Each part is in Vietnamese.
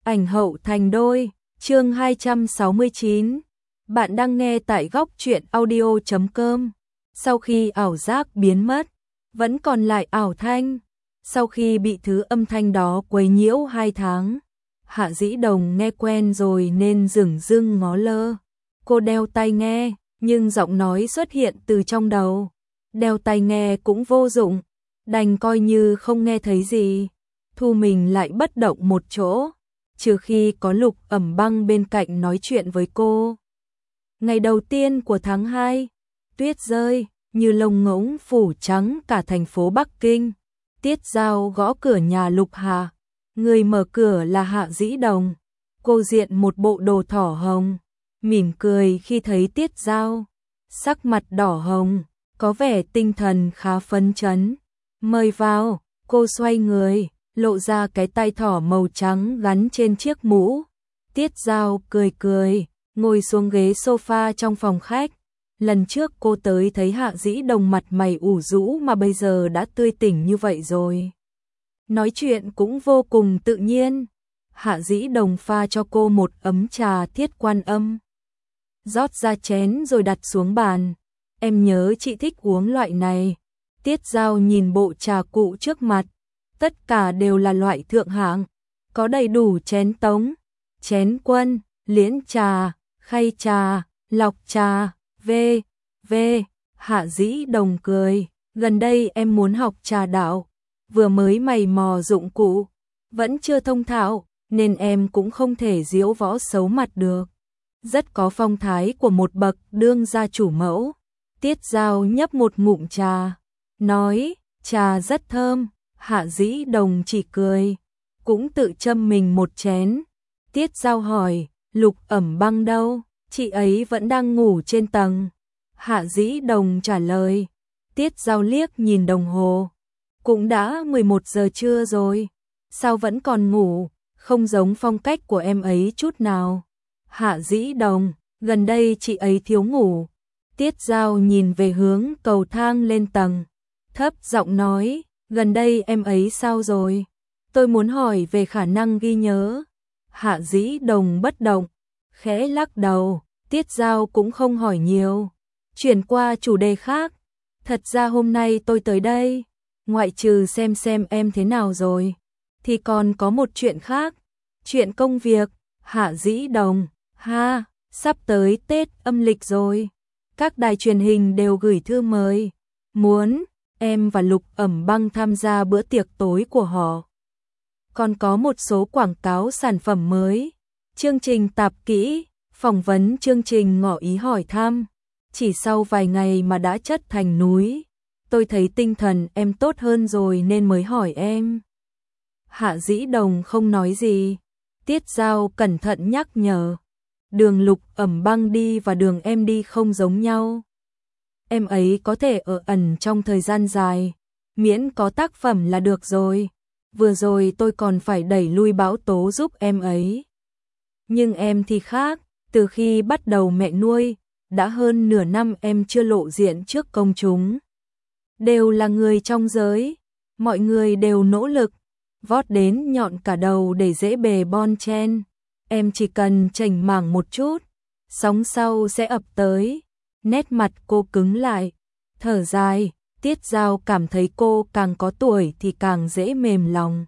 ảnh hậu thành đôi, chương 269. Bạn đang nghe tại góc truyện audio.com. Sau khi ảo giác biến mất, vẫn còn lại ảo thanh. Sau khi bị thứ âm thanh đó quấy nhiễu 2 tháng, Hạ Dĩ Đồng nghe quen rồi nên dửng dưng ngó lơ. Cô đeo tai nghe, nhưng giọng nói xuất hiện từ trong đầu. Đeo tai nghe cũng vô dụng, đành coi như không nghe thấy gì. Thu mình lại bất động một chỗ, trừ khi có Lục Ẩm Băng bên cạnh nói chuyện với cô. Ngày đầu tiên của tháng 2, tuyết rơi như lông ngỗng phủ trắng cả thành phố Bắc Kinh. Tiết Giao gõ cửa nhà Lục Hà. Người mở cửa là Hạ Dĩ Đồng. Cô diện một bộ đồ thỏ hồng, mỉm cười khi thấy Tiết Giao. Sắc mặt đỏ hồng, có vẻ tinh thần khá phấn chấn. Mời vào, cô xoay người, lộ ra cái tai thỏ màu trắng gắn trên chiếc mũ. Tiết Giao cười cười, ngồi xuống ghế sofa trong phòng khách. Lần trước cô tới thấy Hạ Dĩ Đồng mặt mày ủ rũ mà bây giờ đã tươi tỉnh như vậy rồi. Nói chuyện cũng vô cùng tự nhiên. Hạ Dĩ Đồng pha cho cô một ấm trà Thiết Quan Âm. Rót ra chén rồi đặt xuống bàn. Em nhớ chị thích uống loại này. Tiết Giao nhìn bộ trà cụ trước mặt. Tất cả đều là loại thượng hạng. Có đầy đủ chén tống, chén quân, liễn trà, khay trà, lọc trà, v. Hạ Dĩ Đồng cười. Gần đây em muốn học trà đạo. Vừa mới mày mò dụng cụ, vẫn chưa thông thạo, nên em cũng không thể diễu võ xấu mặt được. Rất có phong thái của một bậc đương gia chủ mẫu. Tiết Giao nhấp một ngụm trà, nói, trà rất thơm. Hạ Dĩ Đồng chỉ cười, cũng tự châm mình một chén. Tiết Giao hỏi, Lục Ẩm Băng đâu? Chị ấy vẫn đang ngủ trên tầng. Hạ Dĩ Đồng trả lời. Tiết Giao liếc nhìn đồng hồ. Cũng đã 11 giờ trưa rồi. Sao vẫn còn ngủ? Không giống phong cách của em ấy chút nào. Hạ Dĩ Đồng, gần đây chị ấy thiếu ngủ. Tiết Giao nhìn về hướng cầu thang lên tầng, thấp giọng nói, gần đây em ấy sao rồi? Tôi muốn hỏi về khả năng ghi nhớ. Hạ Dĩ Đồng bất động, khẽ lắc đầu. Tiết Giao cũng không hỏi nhiều, chuyển qua chủ đề khác. Thật ra hôm nay tôi tới đây, ngoại trừ xem em thế nào rồi, thì còn có một chuyện khác. Chuyện công việc. Hạ Dĩ Đồng, ha, sắp tới Tết âm lịch rồi. Các đài truyền hình đều gửi thư mời, muốn em và Lục Ẩm Băng tham gia bữa tiệc tối của họ. Còn có một số quảng cáo sản phẩm mới, chương trình tạp kỹ, phỏng vấn chương trình ngỏ ý hỏi thăm. Chỉ sau vài ngày mà đã chất thành núi. Tôi thấy tinh thần em tốt hơn rồi nên mới hỏi em. Hạ Dĩ Đồng không nói gì. Tiết Giao cẩn thận nhắc nhở. Đường Lục Ẩm Băng đi và đường em đi không giống nhau. Em ấy có thể ở ẩn trong thời gian dài, miễn có tác phẩm là được rồi. Vừa rồi tôi còn phải đẩy lui bão tố giúp em ấy. Nhưng em thì khác, từ khi bắt đầu mẹ nuôi, đã hơn nửa năm em chưa lộ diện trước công chúng. Đều là người trong giới, mọi người đều nỗ lực, vót đến nhọn cả đầu để dễ bề bon chen. Em chỉ cần chảnh mảng một chút, sóng sau sẽ ập tới. Nét mặt cô cứng lại, thở dài. Tiết Giao cảm thấy cô càng có tuổi thì càng dễ mềm lòng.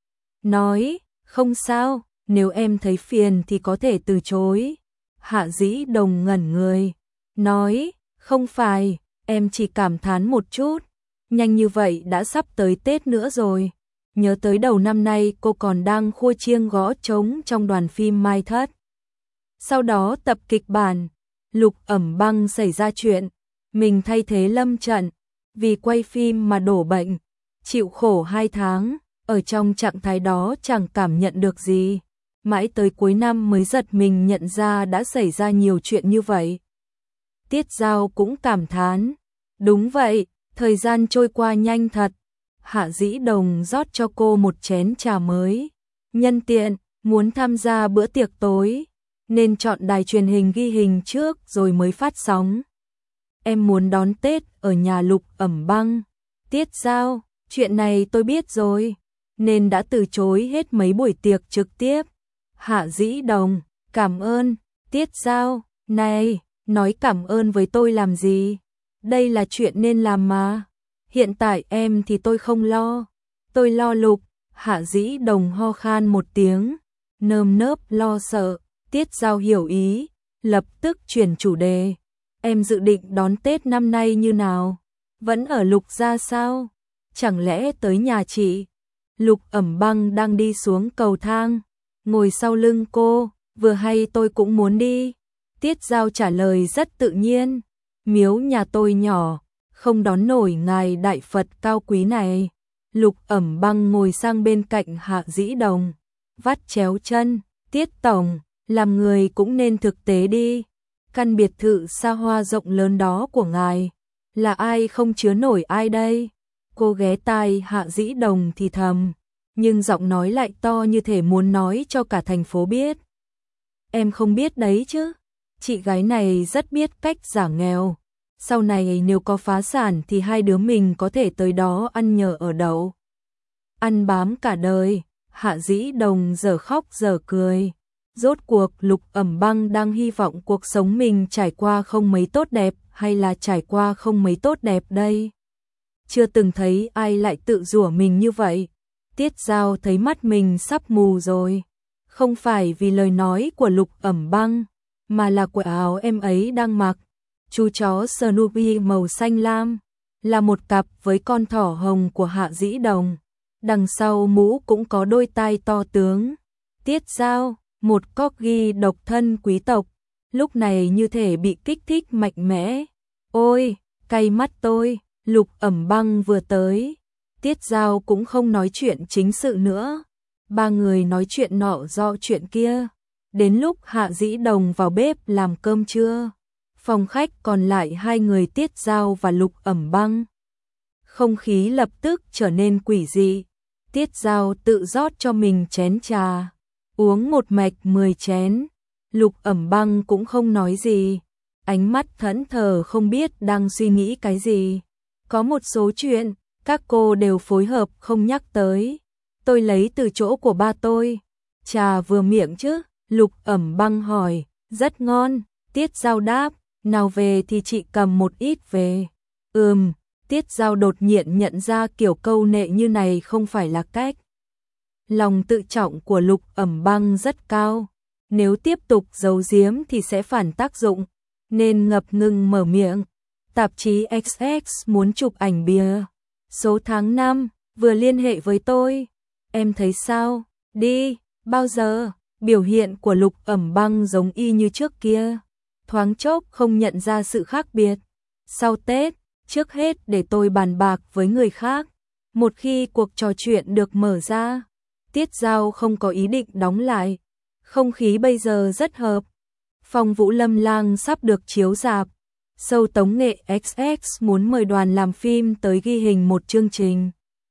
Nói, không sao, nếu em thấy phiền thì có thể từ chối. Hạ Dĩ Đồng ngẩn người, nói, không phải, em chỉ cảm thán một chút. Nhanh như vậy đã sắp tới Tết nữa rồi. Nhớ tới đầu năm nay cô còn đang khua chiêng gõ trống trong đoàn phim Mai Thất. Sau đó tập kịch bản, Lục Ẩm Băng xảy ra chuyện, mình thay thế lâm trận, vì quay phim mà đổ bệnh, chịu khổ 2 tháng, ở trong trạng thái đó chẳng cảm nhận được gì. Mãi tới cuối năm mới giật mình nhận ra đã xảy ra nhiều chuyện như vậy. Tiết Giao cũng cảm thán, đúng vậy, thời gian trôi qua nhanh thật. Hạ Dĩ Đồng rót cho cô một chén trà mới. Nhân tiện, muốn tham gia bữa tiệc tối, nên chọn đài truyền hình ghi hình trước rồi mới phát sóng. Em muốn đón Tết ở nhà Lục Ẩm Băng. Tiết Giao, chuyện này tôi biết rồi, nên đã từ chối hết mấy buổi tiệc trực tiếp. Hạ Dĩ Đồng, cảm ơn. Tiết Giao, này, nói cảm ơn với tôi làm gì? Đây là chuyện nên làm mà. Hiện tại em thì tôi không lo. Tôi lo Lục. Hạ Dĩ Đồng ho khan một tiếng, nơm nớp lo sợ. Tiết Giao hiểu ý, lập tức chuyển chủ đề. Em dự định đón Tết năm nay như nào? Vẫn ở Lục gia sao? Chẳng lẽ tới nhà chị? Lục Ẩm Băng đang đi xuống cầu thang, ngồi sau lưng cô, vừa hay tôi cũng muốn đi. Tiết Giao trả lời rất tự nhiên, miếu nhà tôi nhỏ, không đón nổi ngài đại Phật cao quý này. Lục Ẩm Băng ngồi sang bên cạnh Hạ Dĩ Đồng, vắt chéo chân. Tiết tổng, làm người cũng nên thực tế đi. Căn biệt thự xa hoa rộng lớn đó của ngài, là ai không chứa nổi ai đây? Cô ghé tai Hạ Dĩ Đồng thì thầm, nhưng giọng nói lại to như thể muốn nói cho cả thành phố biết. Em không biết đấy chứ, chị gái này rất biết cách giả nghèo. Sau này nếu có phá sản thì hai đứa mình có thể tới đó ăn nhờ ở đậu. Ăn bám cả đời. Hạ Dĩ Đồng giờ khóc giờ cười. Rốt cuộc Lục Ẩm Băng đang hy vọng cuộc sống mình trải qua không mấy tốt đẹp hay là trải qua không mấy tốt đẹp đây? Chưa từng thấy ai lại tự rủa mình như vậy. Tiết Giao thấy mắt mình sắp mù rồi. Không phải vì lời nói của Lục Ẩm Băng, mà là quần áo em ấy đang mặc. Chú chó Snoopy màu xanh lam, là một cặp với con thỏ hồng của Hạ Dĩ Đồng. Đằng sau mũ cũng có đôi tai to tướng. Tiết Giao, một corgi độc thân quý tộc, lúc này như thể bị kích thích mạnh mẽ. Ôi, cay mắt tôi. Lục Ẩm Băng vừa tới, Tiết Giao cũng không nói chuyện chính sự nữa. Ba người nói chuyện nọ do chuyện kia. Đến lúc Hạ Dĩ Đồng vào bếp làm cơm trưa, phòng khách còn lại hai người Tiết Giao và Lục Ẩm Băng. Không khí lập tức trở nên quỷ dị. Tiết Giao tự rót cho mình chén trà, uống một mạch 10 chén. Lục Ẩm Băng cũng không nói gì, ánh mắt thẫn thờ không biết đang suy nghĩ cái gì. Có một số chuyện, các cô đều phối hợp không nhắc tới. Tôi lấy từ chỗ của ba tôi. Trà vừa miệng chứ? Lục Ẩm Băng hỏi. Rất ngon. Tiết Giao đáp. Nào về thì chị cầm một ít về. Tiết Giao đột nhiên nhận ra kiểu câu nệ như này không phải là cách. Lòng tự trọng của Lục Ẩm Băng rất cao. Nếu tiếp tục giấu giếm thì sẽ phản tác dụng. Nên ngập ngừng mở miệng. Tạp chí XX muốn chụp ảnh bìa số tháng 5, vừa liên hệ với tôi. Em thấy sao? Đi. Bao giờ? Biểu hiện của Lục Ẩm Băng giống y như trước kia. Thoáng chốc không nhận ra sự khác biệt. Sau Tết, trước hết để tôi bàn bạc với người khác. Một khi cuộc trò chuyện được mở ra, Tiết Giao không có ý định đóng lại. Không khí bây giờ rất hợp. Phong Vũ Lâm Lang sắp được chiếu rạp. Show tống nghệ XX muốn mời đoàn làm phim tới ghi hình một chương trình.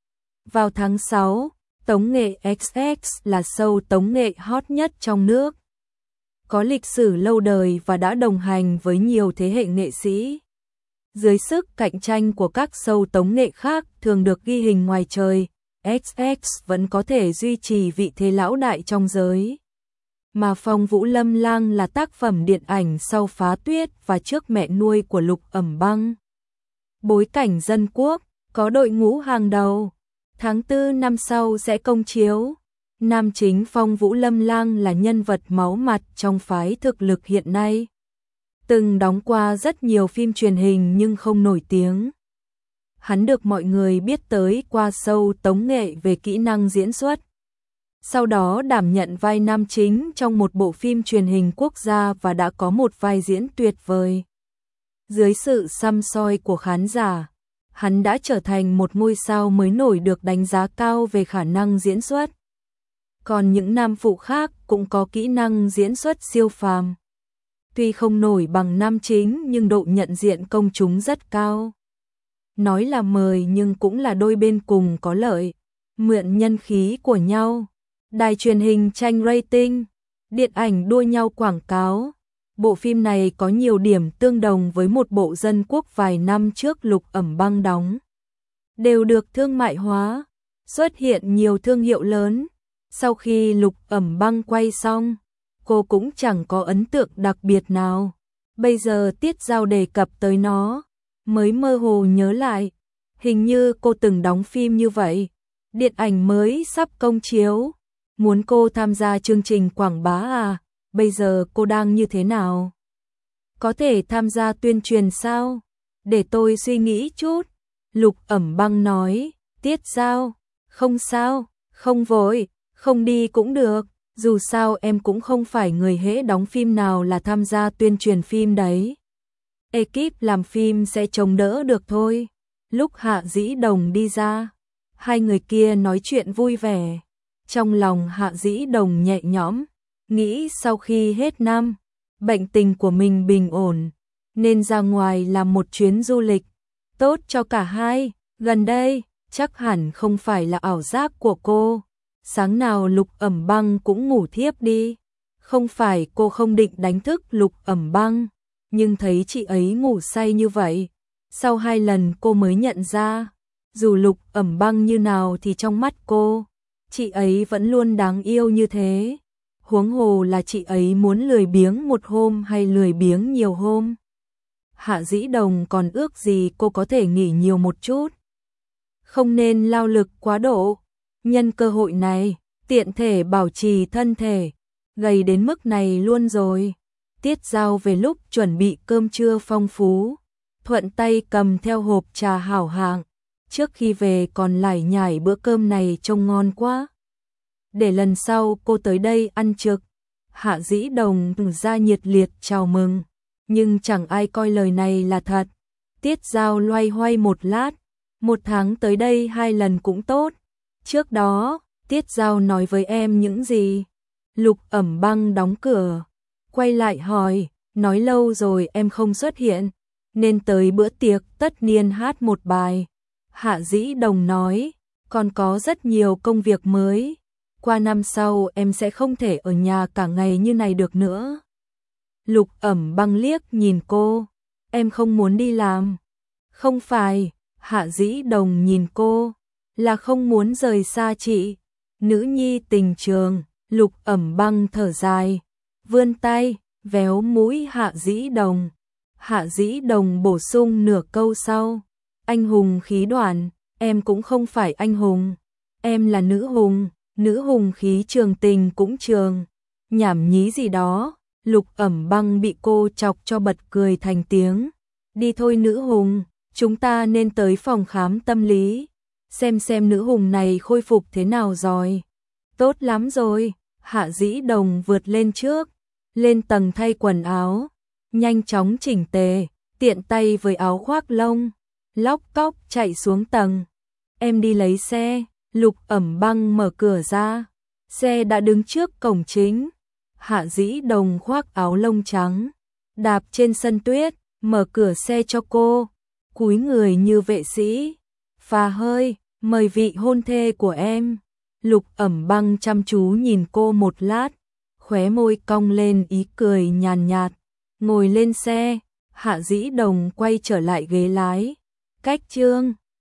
Vào tháng 6, tống nghệ XX là show tống nghệ hot nhất trong nước. Có lịch sử lâu đời và đã đồng hành với nhiều thế hệ nghệ sĩ. Dưới sức cạnh tranh của các show tống nghệ khác thường được ghi hình ngoài trời, XX vẫn có thể duy trì vị thế lão đại trong giới. Mà Phong Vũ Lâm Lang là tác phẩm điện ảnh sau Phá Tuyết và trước mẹ nuôi của Lục Ẩm Băng. Bối cảnh dân quốc, có đội ngũ hàng đầu. Tháng 4 năm sau sẽ công chiếu. Nam chính Phong Vũ Lâm Lang là nhân vật máu mặt trong phái thực lực hiện nay. Từng đóng qua rất nhiều phim truyền hình nhưng không nổi tiếng. Hắn được mọi người biết tới qua show tống nghệ về kỹ năng diễn xuất. Sau đó đảm nhận vai nam chính trong một bộ phim truyền hình quốc gia và đã có một vai diễn tuyệt vời. Dưới sự săm soi của khán giả, hắn đã trở thành một ngôi sao mới nổi được đánh giá cao về khả năng diễn xuất. Còn những nam phụ khác cũng có kỹ năng diễn xuất siêu phàm. Tuy không nổi bằng nam chính nhưng độ nhận diện công chúng rất cao. Nói là mời nhưng cũng là đôi bên cùng có lợi, mượn nhân khí của nhau. Đài truyền hình tranh rating, điện ảnh đua nhau quảng cáo. Bộ phim này có nhiều điểm tương đồng với một bộ dân quốc vài năm trước Lục Ẩm Băng đóng. Đều được thương mại hóa, xuất hiện nhiều thương hiệu lớn. Sau khi Lục Ẩm Băng quay xong, cô cũng chẳng có ấn tượng đặc biệt nào. Bây giờ Tiết Dao đề cập tới nó, mới mơ hồ nhớ lại. Hình như cô từng đóng phim như vậy. Điện ảnh mới sắp công chiếu. Muốn cô tham gia chương trình quảng bá à? Bây giờ cô đang như thế nào? Có thể tham gia tuyên truyền sao? Để tôi suy nghĩ chút. Lục Ẩm Băng nói. Tiết Dao, không sao, không vội, không đi cũng được. Dù sao em cũng không phải người hễ đóng phim nào là tham gia tuyên truyền phim đấy. Ekip làm phim sẽ chống đỡ được thôi. Lúc Hạ Dĩ Đồng đi ra, hai người kia nói chuyện vui vẻ. Trong lòng Hạ Dĩ Đồng nhẹ nhõm, nghĩ sau khi hết năm, bệnh tình của mình bình ổn, nên ra ngoài làm một chuyến du lịch, tốt cho cả hai. Gần đây, chắc hẳn không phải là ảo giác của cô. Sáng nào Lục Ẩm Băng cũng ngủ thiếp đi. Không phải cô không định đánh thức Lục Ẩm Băng, nhưng thấy chị ấy ngủ say như vậy. Sau 2 lần cô mới nhận ra, dù Lục Ẩm Băng như nào thì trong mắt cô, chị ấy vẫn luôn đáng yêu như thế. Huống hồ là chị ấy muốn lười biếng một hôm hay lười biếng nhiều hôm. Hạ Dĩ Đồng còn ước gì cô có thể nghỉ nhiều một chút. Không nên lao lực quá độ. Nhân cơ hội này, tiện thể bảo trì thân thể. Gầy đến mức này luôn rồi. Tiết Dao về lúc chuẩn bị cơm trưa phong phú, thuận tay cầm theo hộp trà hảo hạng. Trước khi về còn lải nhải bữa cơm này trông ngon quá. Để lần sau cô tới đây ăn trực. Hạ Dĩ Đồng ra nhiệt liệt chào mừng, nhưng chẳng ai coi lời này là thật. Tiết Dao loay hoay một lát, 1 tháng tới đây 2 lần cũng tốt. Trước đó, Tiết Dao nói với em những gì? Lục Ẩm Băng đóng cửa, quay lại hỏi, nói lâu rồi em không xuất hiện, nên tới bữa tiệc tất niên hát một bài. Hạ Dĩ Đồng nói, còn có rất nhiều công việc mới. Qua năm sau em sẽ không thể ở nhà cả ngày như này được nữa. Lục Ẩm Băng liếc nhìn cô, em không muốn đi làm. Không phải, Hạ Dĩ Đồng nhìn cô, là không muốn rời xa chị. Nữ nhi tình trường. Lục Ẩm Băng thở dài, vươn tay, véo mũi Hạ Dĩ Đồng. Hạ Dĩ Đồng bổ sung nửa câu sau, anh hùng khí đoạn, em cũng không phải anh hùng. Em là nữ hùng khí trường tình cũng trường. Nhảm nhí gì đó. Lục Ẩm Băng bị cô chọc cho bật cười thành tiếng. Đi thôi nữ hùng, chúng ta nên tới phòng khám tâm lý, xem nữ hùng này khôi phục thế nào rồi. Tốt lắm rồi. Hạ Dĩ Đồng vượt lên trước, lên tầng thay quần áo, nhanh chóng chỉnh tề, tiện tay với áo khoác lông, lóc cóc chạy xuống tầng. Em đi lấy xe. Lục Ẩm Băng mở cửa ra, xe đã đứng trước cổng chính. Hạ Dĩ Đồng khoác áo lông trắng, đạp trên sân tuyết, mở cửa xe cho cô, cúi người như vệ sĩ. Phà hơi, mời vị hôn thê của em. Lục Ẩm Băng chăm chú nhìn cô một lát, khóe môi cong lên ý cười nhàn nhạt. Ngồi lên xe, Hạ Dĩ Đồng quay trở lại ghế lái. Cách chương